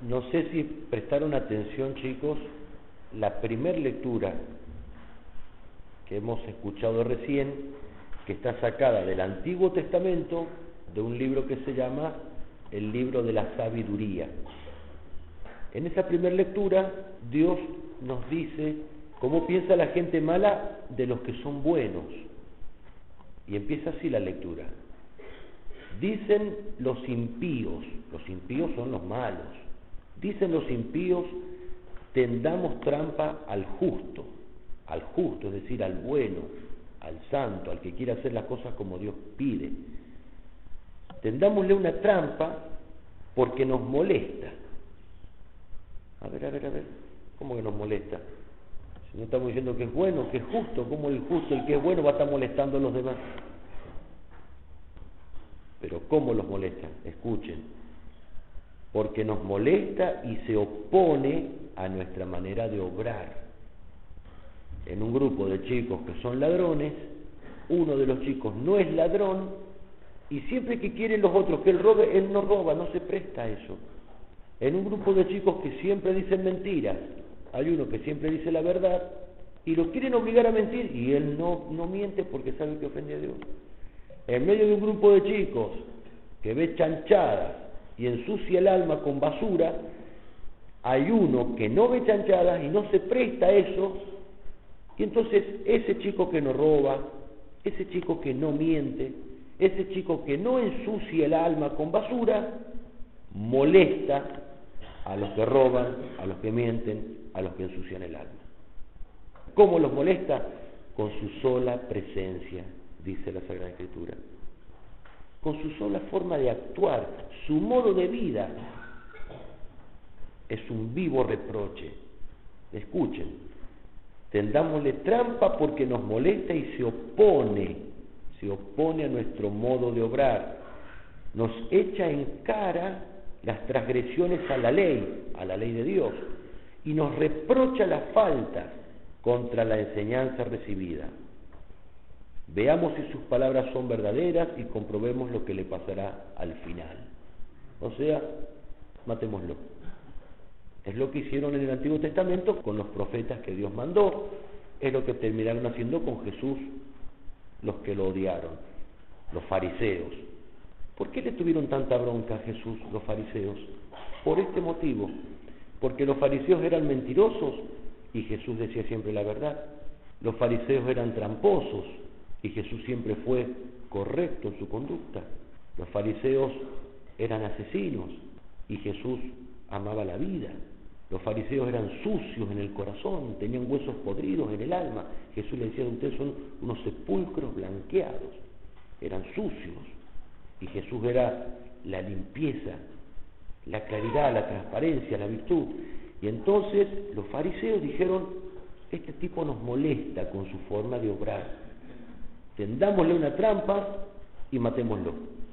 No sé si prestaron atención, chicos, la primer lectura que hemos escuchado recién, que está sacada del Antiguo Testamento, de un libro que se llama el libro de la sabiduría. En esa primera lectura, Dios nos dice cómo piensa la gente mala de los que son buenos. Y empieza así la lectura. Dicen los impíos son los malos, dicen los impíos, tendamos trampa al justo, es decir, al bueno, al santo, al que quiere hacer las cosas como Dios pide. Tendámosle una trampa porque nos molesta. A ver, ¿cómo que nos molesta? Si no estamos diciendo que es bueno, que es justo, ¿cómo el justo, el que es bueno, va a estar molestando a los demás? Pero ¿cómo los molesta? Escuchen. Porque nos molesta y se opone a nuestra manera de obrar. En un grupo de chicos que son ladrones, uno de los chicos no es ladrón y siempre que quieren los otros que él robe, él no roba, no se presta a eso. En un grupo de chicos que siempre dicen mentiras, hay uno que siempre dice la verdad y lo quieren obligar a mentir y él no miente porque sabe que ofende a Dios. En medio de un grupo de chicos que ve chanchadas y ensucia el alma con basura, hay uno que no ve chanchadas y no se presta a eso, y entonces ese chico que no roba, ese chico que no miente, ese chico que no ensucia el alma con basura, molesta a los que roban, a los que mienten, a los que ensucian el alma. ¿Cómo los molesta? Con su sola presencia, dice la Sagrada Escritura, con su sola forma de actuar, su modo de vida es un vivo reproche. Escuchen, tendámosle trampa porque nos molesta y se opone a nuestro modo de obrar, nos echa en cara las transgresiones a la ley de Dios, y nos reprocha las faltas contra la enseñanza recibida. Veamos si sus palabras son verdaderas y comprobemos lo que le pasará al final. O sea, matémoslo. Es lo que hicieron en el Antiguo Testamento con los profetas que Dios mandó. Es lo que terminaron haciendo con Jesús los que lo odiaron, los fariseos. ¿Por qué le tuvieron tanta bronca a Jesús los fariseos? Por este motivo. Porque los fariseos eran mentirosos y Jesús decía siempre la verdad. Los fariseos eran tramposos y Jesús siempre fue correcto en su conducta. Los fariseos eran asesinos y Jesús amaba la vida. Los fariseos eran sucios en el corazón, tenían huesos podridos en el alma. Jesús le decía: ustedes son unos sepulcros blanqueados. Eran sucios y Jesús era la limpieza, la claridad, la transparencia, la virtud. Y entonces los fariseos dijeron: este tipo nos molesta con su forma de obrar, tendámosle una trampa y matémoslo.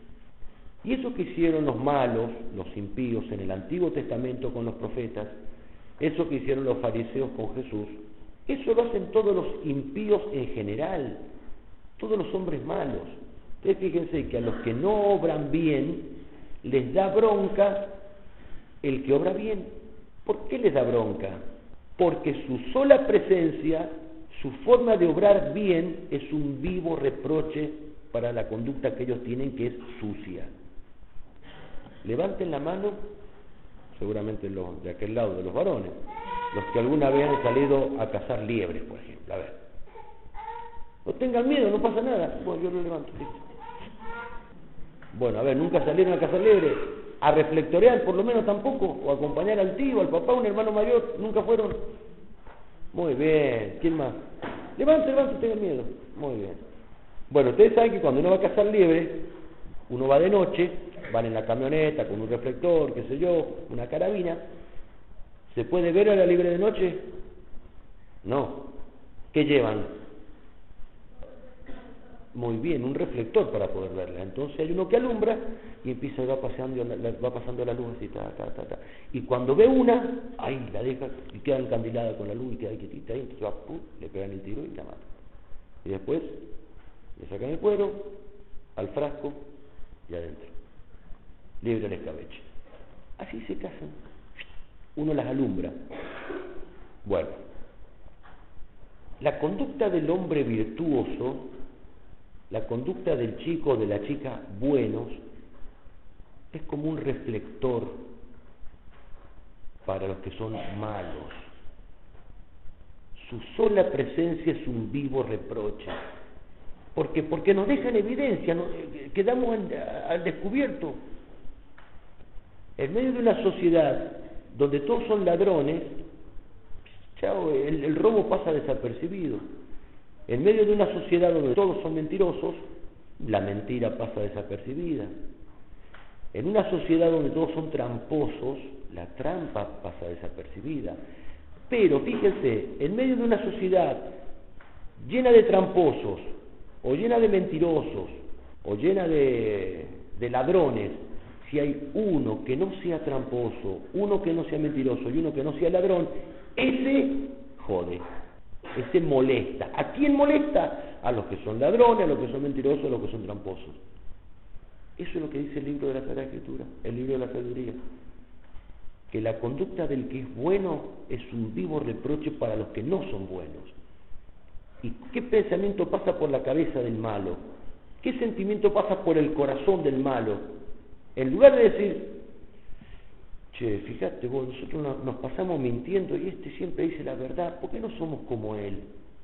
Y eso que hicieron los malos, los impíos en el Antiguo Testamento con los profetas, eso que hicieron los fariseos con Jesús, eso lo hacen todos los impíos en general, todos los hombres malos. Ustedes fíjense que a los que no obran bien les da bronca el que obra bien. ¿Por qué les da bronca? Porque su sola presencia, su forma de obrar bien, es un vivo reproche para la conducta que ellos tienen, que es sucia. Levanten la mano, seguramente los de aquel lado, de los varones, los que alguna vez han salido a cazar liebres, por ejemplo. A ver, no tengan miedo, no pasa nada. Bueno, yo lo levanto, listo. Bueno, a ver, ¿nunca salieron a cazar liebres? ¿A reflectorear por lo menos tampoco? ¿O a acompañar al tío, al papá, un hermano mayor? ¿Nunca fueron? Muy bien, ¿quién más? Levante, tengan miedo. Muy bien. Bueno, ustedes saben que cuando uno va a cazar liebres, uno va de noche, van en la camioneta con un reflector, qué sé yo, una carabina. ¿Se puede ver a la liebre de noche? No. ¿Qué llevan? Muy bien, un reflector para poder verla. Entonces hay uno que alumbra y empieza, va pasando la luz así, ta. Y cuando ve una, ahí la deja y queda encandilada con la luz y queda ahí quietita, y entonces va, le pegan el tiro y la matan. Y después le sacan el cuero al frasco y adentro. Libre el escabeche. Así se casan. uno las alumbra. Bueno, la conducta del hombre virtuoso, la conducta del chico o de la chica buenos, es como un reflector para los que son malos. Su sola presencia es un vivo reproche. ¿Por qué? Porque nos deja en evidencia, quedamos al descubierto. En medio de una sociedad donde todos son ladrones, chao, el robo pasa desapercibido. En medio de una sociedad donde todos son mentirosos, la mentira pasa desapercibida. En una sociedad donde todos son tramposos, la trampa pasa desapercibida. Pero fíjense, en medio de una sociedad llena de tramposos, o llena de mentirosos, o llena de ladrones, si hay uno que no sea tramposo, uno que no sea mentiroso y uno que no sea ladrón, ese jode, ese molesta. ¿A quién molesta? A los que son ladrones, a los que son mentirosos, a los que son tramposos. Eso es lo que dice el libro de la Sagrada Escritura, el libro de la sabiduría. Que la conducta del que es bueno es un vivo reproche para los que no son buenos. ¿Y qué pensamiento pasa por la cabeza del malo? ¿Qué sentimiento pasa por el corazón del malo? En lugar de decir, che, fíjate vos, nosotros nos pasamos mintiendo y este siempre dice la verdad, ¿por qué no somos como él?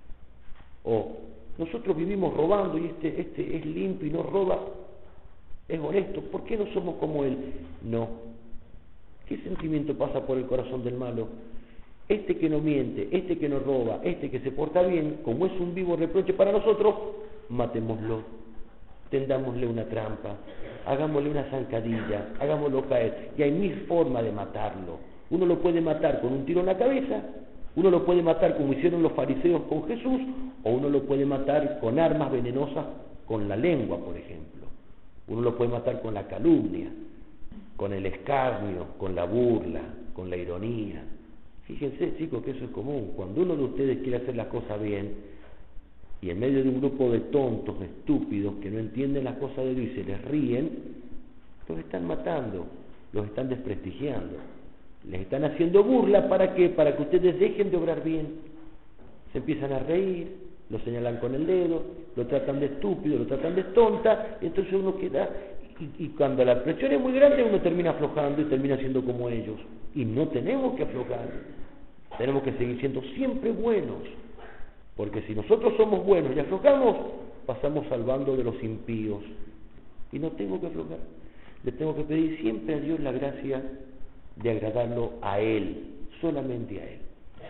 O nosotros vivimos robando y este es limpio y no roba, es honesto, ¿por qué no somos como él? No. ¿Qué sentimiento pasa por el corazón del malo? Este que no miente, este que no roba, este que se porta bien, como es un vivo reproche para nosotros, matémoslo, tendámosle una trampa, hagámosle una zancadilla, hagámoslo caer. Y hay mil formas de matarlo. Uno lo puede matar con un tiro en la cabeza, uno lo puede matar como hicieron los fariseos con Jesús, o uno lo puede matar con armas venenosas, con la lengua, por ejemplo. Uno lo puede matar con la calumnia, con el escarnio, con la burla, con la ironía. Fíjense, chicos, que eso es común. Cuando uno de ustedes quiere hacer las cosas bien, y en medio de un grupo de tontos, estúpidos, que no entienden las cosas de Dios y se les ríen, los están matando, los están desprestigiando, les están haciendo burla. ¿Para qué? Para que ustedes dejen de obrar bien. Se empiezan a reír, lo señalan con el dedo, lo tratan de estúpido, lo tratan de tonta, y entonces uno queda... Y cuando la presión es muy grande, uno termina aflojando y termina siendo como ellos. Y no tenemos que aflojar, tenemos que seguir siendo siempre buenos, porque si nosotros somos buenos y aflojamos, pasamos salvando de los impíos. Y no tengo que aflojar, le tengo que pedir siempre a Dios la gracia de agradarlo a Él, solamente a Él.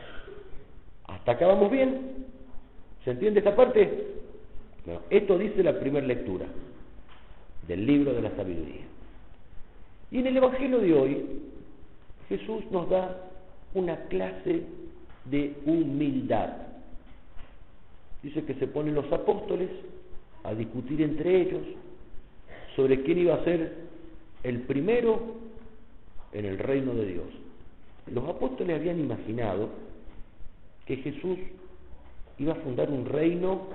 ¿Hasta acá vamos bien? ¿Se entiende esta parte? Bueno, esto dice la primera lectura del libro de la sabiduría. Y en el Evangelio de hoy, Jesús nos da una clase de humildad. Dice que se ponen los apóstoles a discutir entre ellos sobre quién iba a ser el primero en el reino de Dios. Los apóstoles habían imaginado que Jesús iba a fundar un reino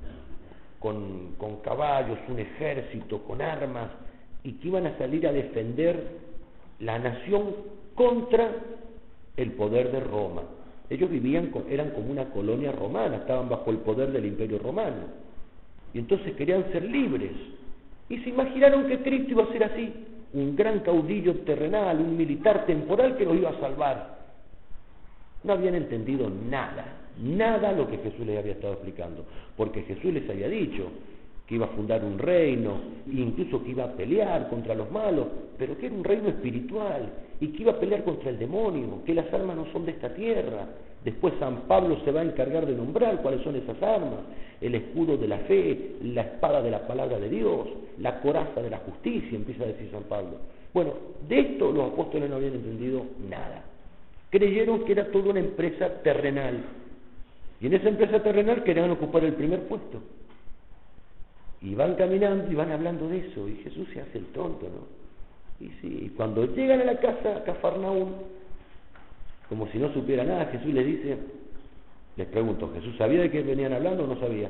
con caballos, un ejército, con armas, y que iban a salir a defender la nación contra el poder de Roma. Ellos eran como una colonia romana, estaban bajo el poder del Imperio Romano, y entonces querían ser libres, y se imaginaron que Cristo iba a ser así, un gran caudillo terrenal, un militar temporal que los iba a salvar. No habían entendido nada lo que Jesús les había estado explicando, porque Jesús les había dicho que iba a fundar un reino, incluso que iba a pelear contra los malos, pero que era un reino espiritual, y que iba a pelear contra el demonio, que las armas no son de esta tierra. Después San Pablo se va a encargar de nombrar cuáles son esas armas: el escudo de la fe, la espada de la palabra de Dios, la coraza de la justicia, empieza a decir San Pablo. Bueno, de esto los apóstoles no habían entendido nada. Creyeron que era toda una empresa terrenal, y en esa empresa terrenal querían ocupar el primer puesto. Y van caminando y van hablando de eso, y Jesús se hace el tonto, ¿no? Y sí, cuando llegan a la casa, a Cafarnaúm, como si no supiera nada, Jesús les dice, les pregunto, ¿Jesús sabía de qué venían hablando o no sabía?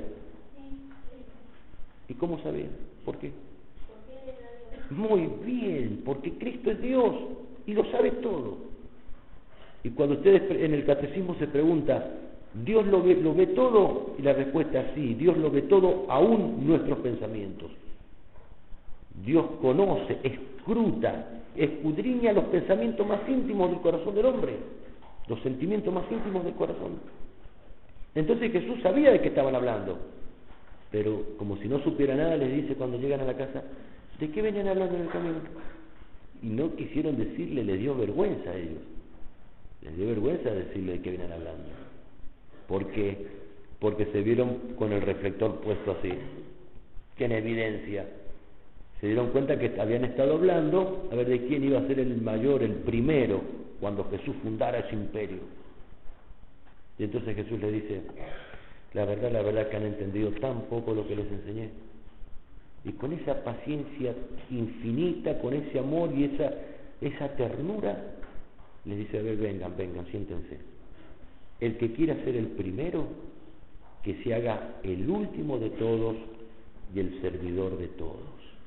¿Y cómo sabía? ¿Por qué? Muy bien, porque Cristo es Dios y lo sabe todo. Y cuando ustedes en el catecismo se pregunta, ¿Dios lo ve todo? Y la respuesta es sí, Dios lo ve todo, aún nuestros pensamientos. Dios conoce, escruta, escudriña los pensamientos más íntimos del corazón del hombre, los sentimientos más íntimos del corazón. Entonces Jesús sabía de qué estaban hablando, pero como si no supiera nada, les dice cuando llegan a la casa, ¿de qué venían hablando en el camino? Y no quisieron decirle, les dio vergüenza a ellos. Les dio vergüenza decirle de qué venían hablando. ¿Por qué? Porque se vieron con el reflector puesto así, que en evidencia. Se dieron cuenta que habían estado hablando a ver de quién iba a ser el mayor, el primero, cuando Jesús fundara ese imperio. Y entonces Jesús les dice, la verdad que han entendido tan poco lo que les enseñé. Y con esa paciencia infinita, con ese amor y esa ternura, les dice, a ver, vengan, siéntense. El que quiera ser el primero, que se haga el último de todos y el servidor de todos.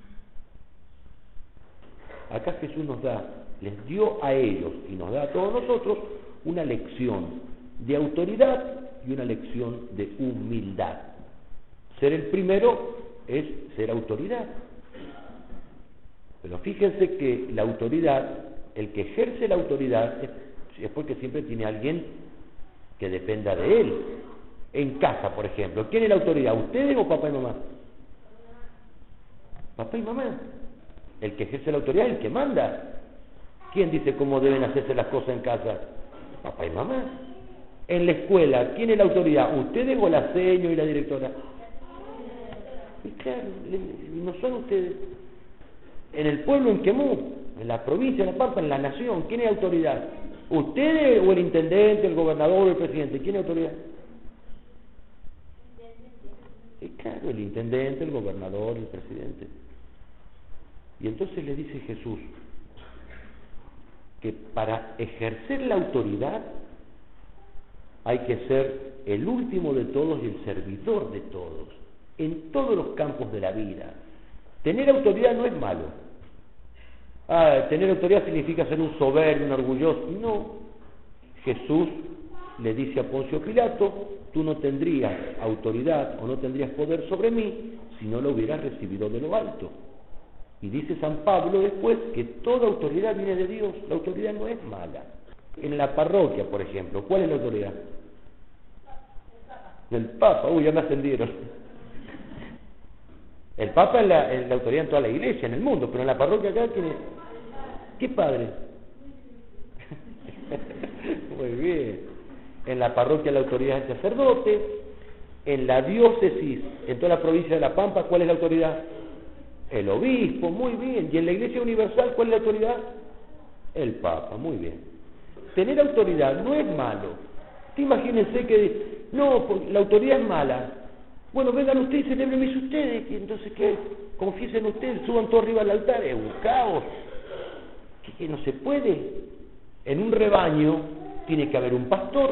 Acá Jesús les dio a ellos y nos da a todos nosotros una lección de autoridad y una lección de humildad. Ser el primero es ser autoridad. Pero fíjense que la autoridad, el que ejerce la autoridad es porque siempre tiene alguien que dependa de él. En casa, por ejemplo, ¿quién es la autoridad? ¿Ustedes o papá y mamá? Papá y mamá. El que ejerce la autoridad es el que manda. ¿Quién dice cómo deben hacerse las cosas en casa? Papá y mamá. En la escuela, ¿quién es la autoridad? ¿Ustedes o la seño y la directora? Y claro, no son ustedes. En el pueblo, en Quemú, en la provincia, en La Pampa, en la nación, ¿quién es autoridad? ¿Ustedes o el intendente, el gobernador o el presidente? ¿Quién es autoridad? Y claro, el intendente, el gobernador, el presidente. Y entonces le dice Jesús que para ejercer la autoridad hay que ser el último de todos y el servidor de todos, en todos los campos de la vida. Tener autoridad no es malo. Tener autoridad significa ser un soberbio, un orgulloso. No. Jesús le dice a Poncio Pilato, tú no tendrías autoridad o no tendrías poder sobre mí si no lo hubieras recibido de lo alto. Y dice San Pablo después que toda autoridad viene de Dios, la autoridad no es mala. En la parroquia, por ejemplo, ¿cuál es la autoridad? El Papa. Ya me ascendieron. El Papa es la autoridad en toda la iglesia, en el mundo, pero en la parroquia acá tiene... ¿Qué padre? Muy bien. En la parroquia la autoridad es el sacerdote. En la diócesis, en toda la provincia de La Pampa, ¿cuál es la autoridad? El obispo, muy bien. Y en la Iglesia Universal, ¿cuál es la autoridad? El Papa, muy bien. Tener autoridad no es malo. Imagínense que, no, la autoridad es mala. Bueno, vengan ustedes y celebren misa ustedes. Y entonces, ¿qué? Confiesen ustedes, suban todo arriba al altar. Es un caos. Que no se puede. En un rebaño tiene que haber un pastor.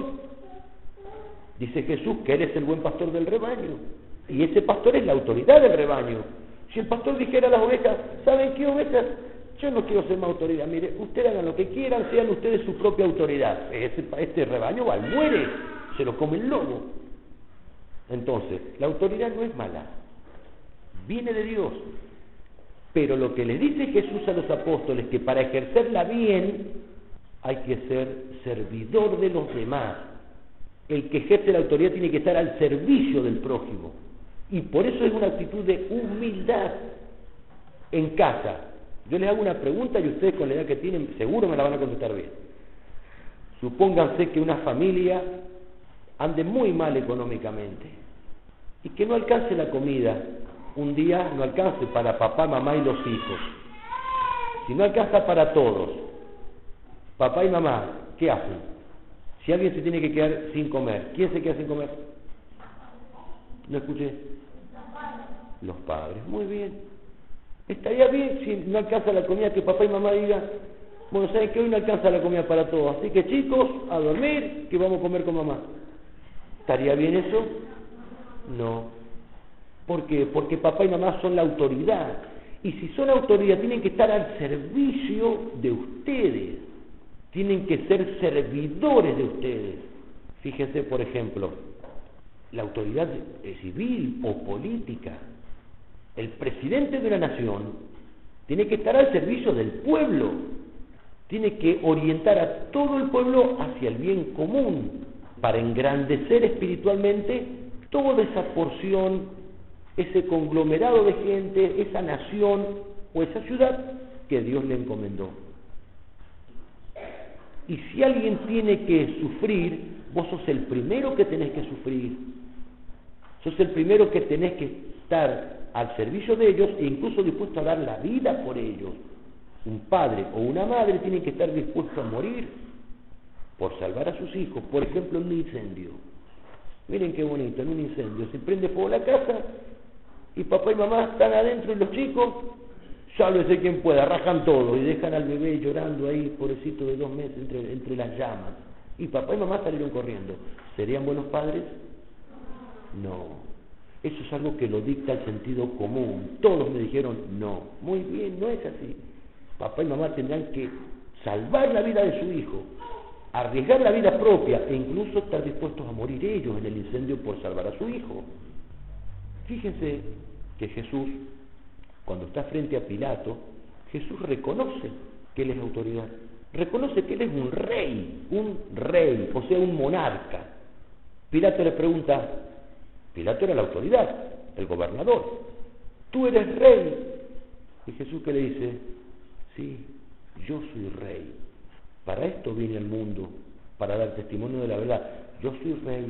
Dice Jesús que Él es el buen pastor del rebaño. Y ese pastor es la autoridad del rebaño. Si el pastor dijera a las ovejas, ¿saben qué, ovejas? Yo no quiero ser más autoridad. Mire, ustedes hagan lo que quieran, sean ustedes su propia autoridad. Este rebaño va, muere, se lo come el lobo. Entonces, la autoridad no es mala, viene de Dios. Pero lo que le dice Jesús a los apóstoles, que para ejercerla bien hay que ser servidor de los demás. El que ejerce la autoridad tiene que estar al servicio del prójimo. Y por eso es una actitud de humildad en casa. Yo les hago una pregunta y ustedes con la edad que tienen seguro me la van a contestar bien. Supónganse que una familia ande muy mal económicamente y que no alcance la comida. Un día no alcance para papá, mamá y los hijos. Si no alcanza para todos, papá y mamá, ¿qué hacen? Si alguien se tiene que quedar sin comer, ¿quién se queda sin comer? No escuché. Los padres. Muy bien. Estaría bien si no alcanza la comida que papá y mamá digan, bueno, saben que hoy no alcanza la comida para todos, así que chicos, a dormir, que vamos a comer con mamá. ¿Estaría bien eso? No. ¿Por qué? Porque papá y mamá son la autoridad. Y si son autoridad, tienen que estar al servicio de ustedes. tienen que ser servidores de ustedes. Fíjense, por ejemplo, la autoridad civil o política, el presidente de una nación tiene que estar al servicio del pueblo, tiene que orientar a todo el pueblo hacia el bien común, para engrandecer espiritualmente toda esa porción, ese conglomerado de gente, esa nación o esa ciudad que Dios le encomendó. Y si alguien tiene que sufrir, vos sos el primero que tenés que sufrir, sos el primero que tenés que estar al servicio de ellos e incluso dispuesto a dar la vida por ellos. Un padre o una madre tiene que estar dispuesto a morir por salvar a sus hijos. Por ejemplo, en un incendio. Miren qué bonito, en un incendio se prende fuego la casa y papá y mamá están adentro y los chicos, sálvese quien pueda, rajan todo y dejan al bebé llorando ahí, pobrecito de 2 meses, entre las llamas. Y papá y mamá salieron corriendo. ¿Serían buenos padres? No. Eso es algo que lo dicta el sentido común. Todos me dijeron no. Muy bien, no es así. Papá y mamá tendrán que salvar la vida de su hijo, arriesgar la vida propia e incluso estar dispuestos a morir ellos en el incendio por salvar a su hijo. Fíjense que Jesús, cuando está frente a Pilato, Jesús reconoce que él es autoridad, reconoce que él es un rey, o sea, un monarca. Pilato le pregunta, Pilato era la autoridad, el gobernador, tú eres rey. Y Jesús que le dice, sí, yo soy rey. Para esto vine al mundo, para dar testimonio de la verdad. Yo soy rey.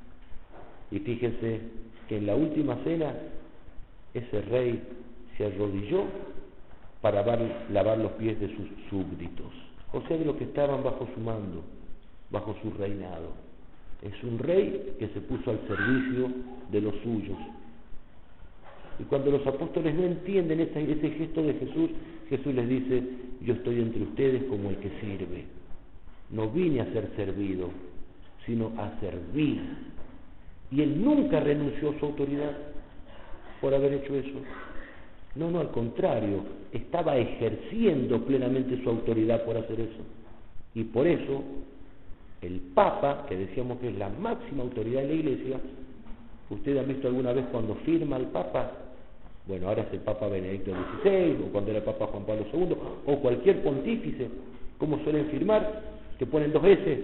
Y fíjense que en la última cena, ese rey se arrodilló para lavar los pies de sus súbditos, o sea, de los que estaban bajo su mando, bajo su reinado. Es un rey que se puso al servicio de los suyos. Y cuando los apóstoles no entienden ese gesto de Jesús, Jesús les dice, yo estoy entre ustedes como el que sirve. No vine a ser servido, sino a servir. Y él nunca renunció a su autoridad por haber hecho eso. No, al contrario, estaba ejerciendo plenamente su autoridad por hacer eso. Y por eso, el Papa, que decíamos que es la máxima autoridad de la Iglesia, ¿ustedes han visto alguna vez cuando firma el Papa? Bueno, ahora es el Papa Benedicto XVI, o cuando era el Papa Juan Pablo II, o cualquier pontífice, ¿cómo suelen firmar? Que ponen 2 S.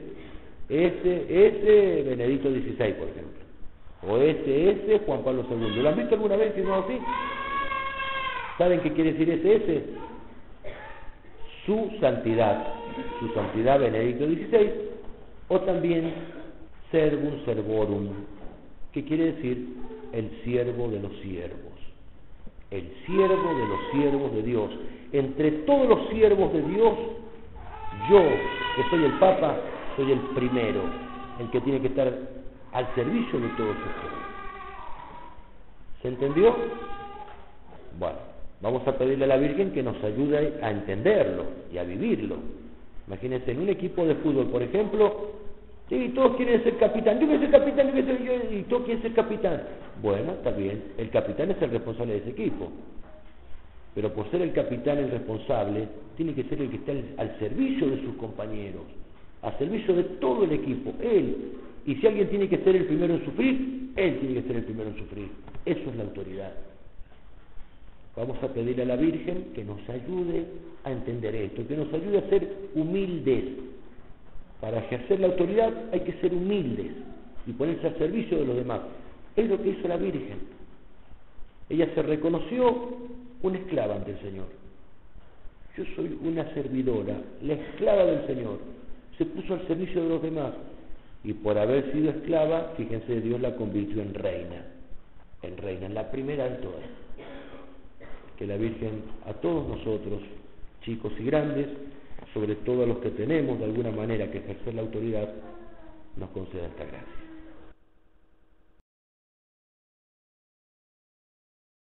S, Benedicto XVI, por ejemplo. O S, Juan Pablo II. ¿Lo han visto alguna vez firmado así? ¿Saben qué quiere decir SS? Su santidad Benedicto XVI, o también Servum Servorum, que quiere decir el siervo de los siervos. El siervo de los siervos de Dios. Entre todos los siervos de Dios, yo, que soy el Papa, soy el primero, el que tiene que estar al servicio de todos ustedes. ¿Se entendió? Bueno, vamos a pedirle a la Virgen que nos ayude a entenderlo y a vivirlo. Imagínense, en un equipo de fútbol, por ejemplo, sí, todos quieren ser capitán, yo quiero ser capitán, y todos quieren ser capitán. Bueno, está bien, el capitán es el responsable de ese equipo. Pero por ser el capitán el responsable, tiene que ser el que está al servicio de sus compañeros, al servicio de todo el equipo, él. Y si alguien tiene que ser el primero en sufrir, él tiene que ser el primero en sufrir. Eso es la autoridad. Vamos a pedirle a la Virgen que nos ayude a entender esto, que nos ayude a ser humildes. Para ejercer la autoridad hay que ser humildes y ponerse al servicio de los demás. Es lo que hizo la Virgen. Ella se reconoció una esclava ante el Señor. Yo soy una servidora, la esclava del Señor. Se puso al servicio de los demás. Y por haber sido esclava, fíjense, Dios la convirtió en reina, en la primera de todas. Que la Virgen a todos nosotros, chicos y grandes, sobre todo a los que tenemos de alguna manera que ejercer la autoridad, nos conceda esta gracia.